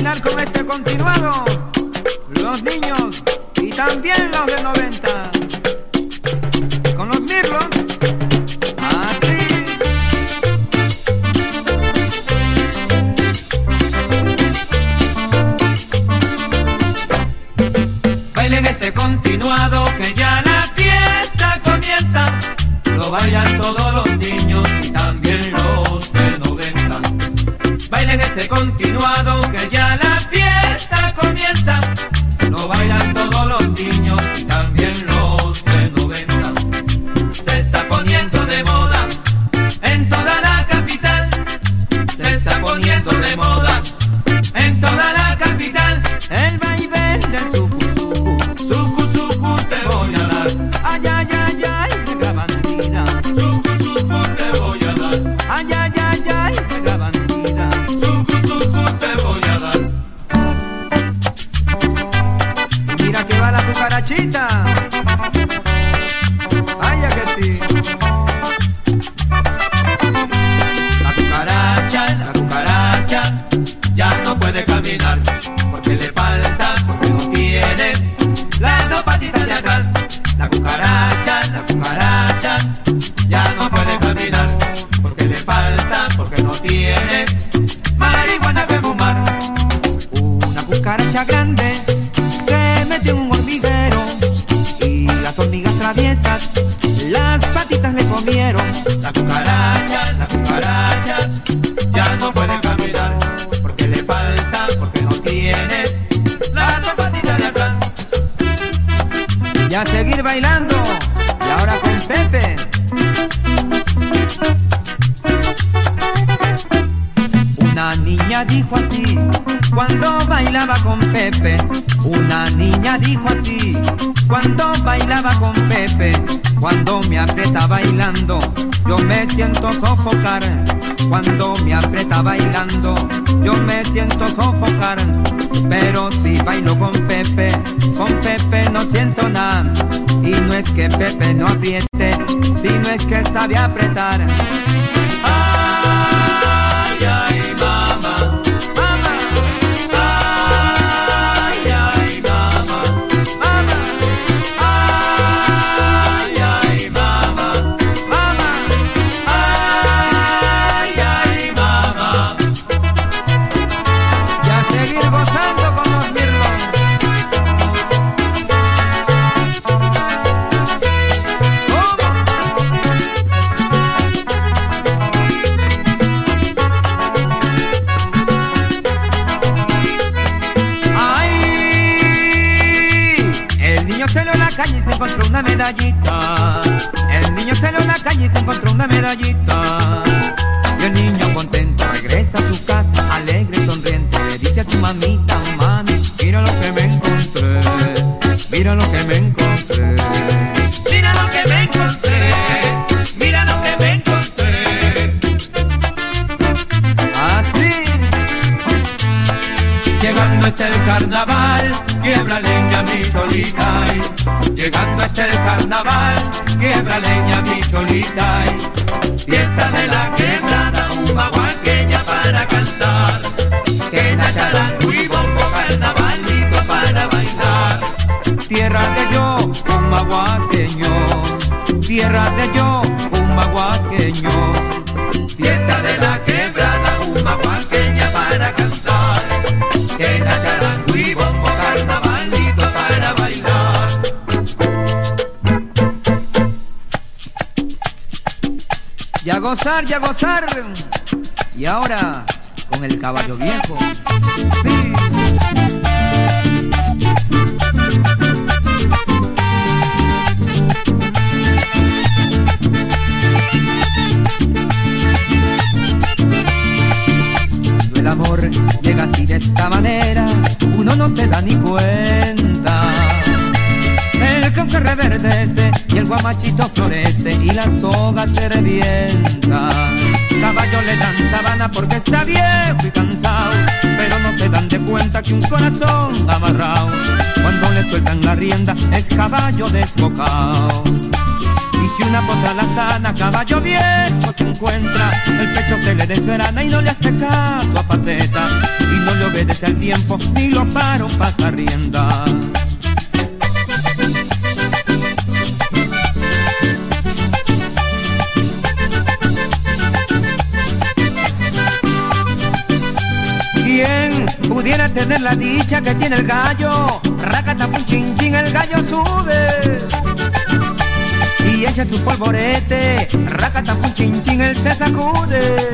bailar con este continuado los niños y también los de 90. Con los mirlos, así. Bailen este continuado que ya la fiesta comienza. Lo bailan todos los niños y también los de 90. Bailen este continuado que ya la fiesta comienza. Lo bailan todos los niños y también los de 90. Se está poniendo de moda en toda la capital. Se está poniendo de moda en toda la capital. El baile del suku, suku, suku te voy a dar. Ay, ay, ay, ay, negra bandida. Suku, suku te voy a dar. Ay, ay, ay, ay, negra bandida. Suku, suku te voy a dar. Mira que va la cucarachita. Vaya que sí. La cucaracha ya no puede caminar porque le falta, porque no tiene las dos patitas de atrás. La cucaracha ya no puede caminar porque le falta, porque no tiene marihuana que fumar. Una cucaracha grande se metió en un hormiguero y las hormigas traviesas las patitas le comieron. La cucaracha ya no puede caminar porque le falta, porque no tiene las dos patitas de atrás. Y a seguir bailando, y ahora con Pepe. Una niña dijo así cuando bailaba con Pepe. Una niña dijo así cuando bailaba con Pepe. Cuando me aprieta bailando, yo me siento sofocar. Cuando me aprieta bailando, yo me siento sofocar. Pero si bailo con Pepe no siento nada. Y no es que Pepe no apriete, sino es que sabe apretar. Ay, ay, mamá, mamá. Ay, ay, mamá, mamá. Ay, ay, mamá, mamá. Ay, ay, mamá. Y a seguir gozando con los mirlos. Salió a la calle y se encontró una medallita. El niño salió a la calle y se encontró una medallita. Y el niño contento regresa a su casa, alegre y sonriente. Le dice a su mamita: mami, mira lo que me encontré. Mira lo que me encontré. Mira lo que me encontré. Mira lo que me encontré. Así. Llegando está el carnaval, quiebra leña mi solitario. Llegando está el carnaval, quiebra leña mi solitario. Fiesta de la quebrada, una guaqueña para cantar. Que na charango y bombo, carnavalito para bailar. Tierra de yo, un maguaqueño. Tierra de yo, un maguaqueño. Fiesta de la quebrada, una guaqueña para cantar. Que na charango y bombo, carnavalito para bailar. Y a gozar, y a gozar. Y ahora con el caballo viejo. Sí. El amor llega así de esta manera, uno no se da ni cuenta. El cauca reverdece y el guamachito florece y la soga se revienta. Caballo le dan sabana porque está viejo y cansado, pero no se dan de cuenta que un corazón amarrado, cuando le sueltan la rienda, es caballo desbocado. Y si una potra la sana, caballo viejo se encuentra, el pecho se le desgrana y no le hace caso a Paceta, y no le obedece al tiempo, ni lo paro pasa rienda. ¿Quién pudiera tener la dicha que tiene el gallo? Racatapum chin chin, el gallo sube y echa su polvorete, racatapum chin chin, él se sacude.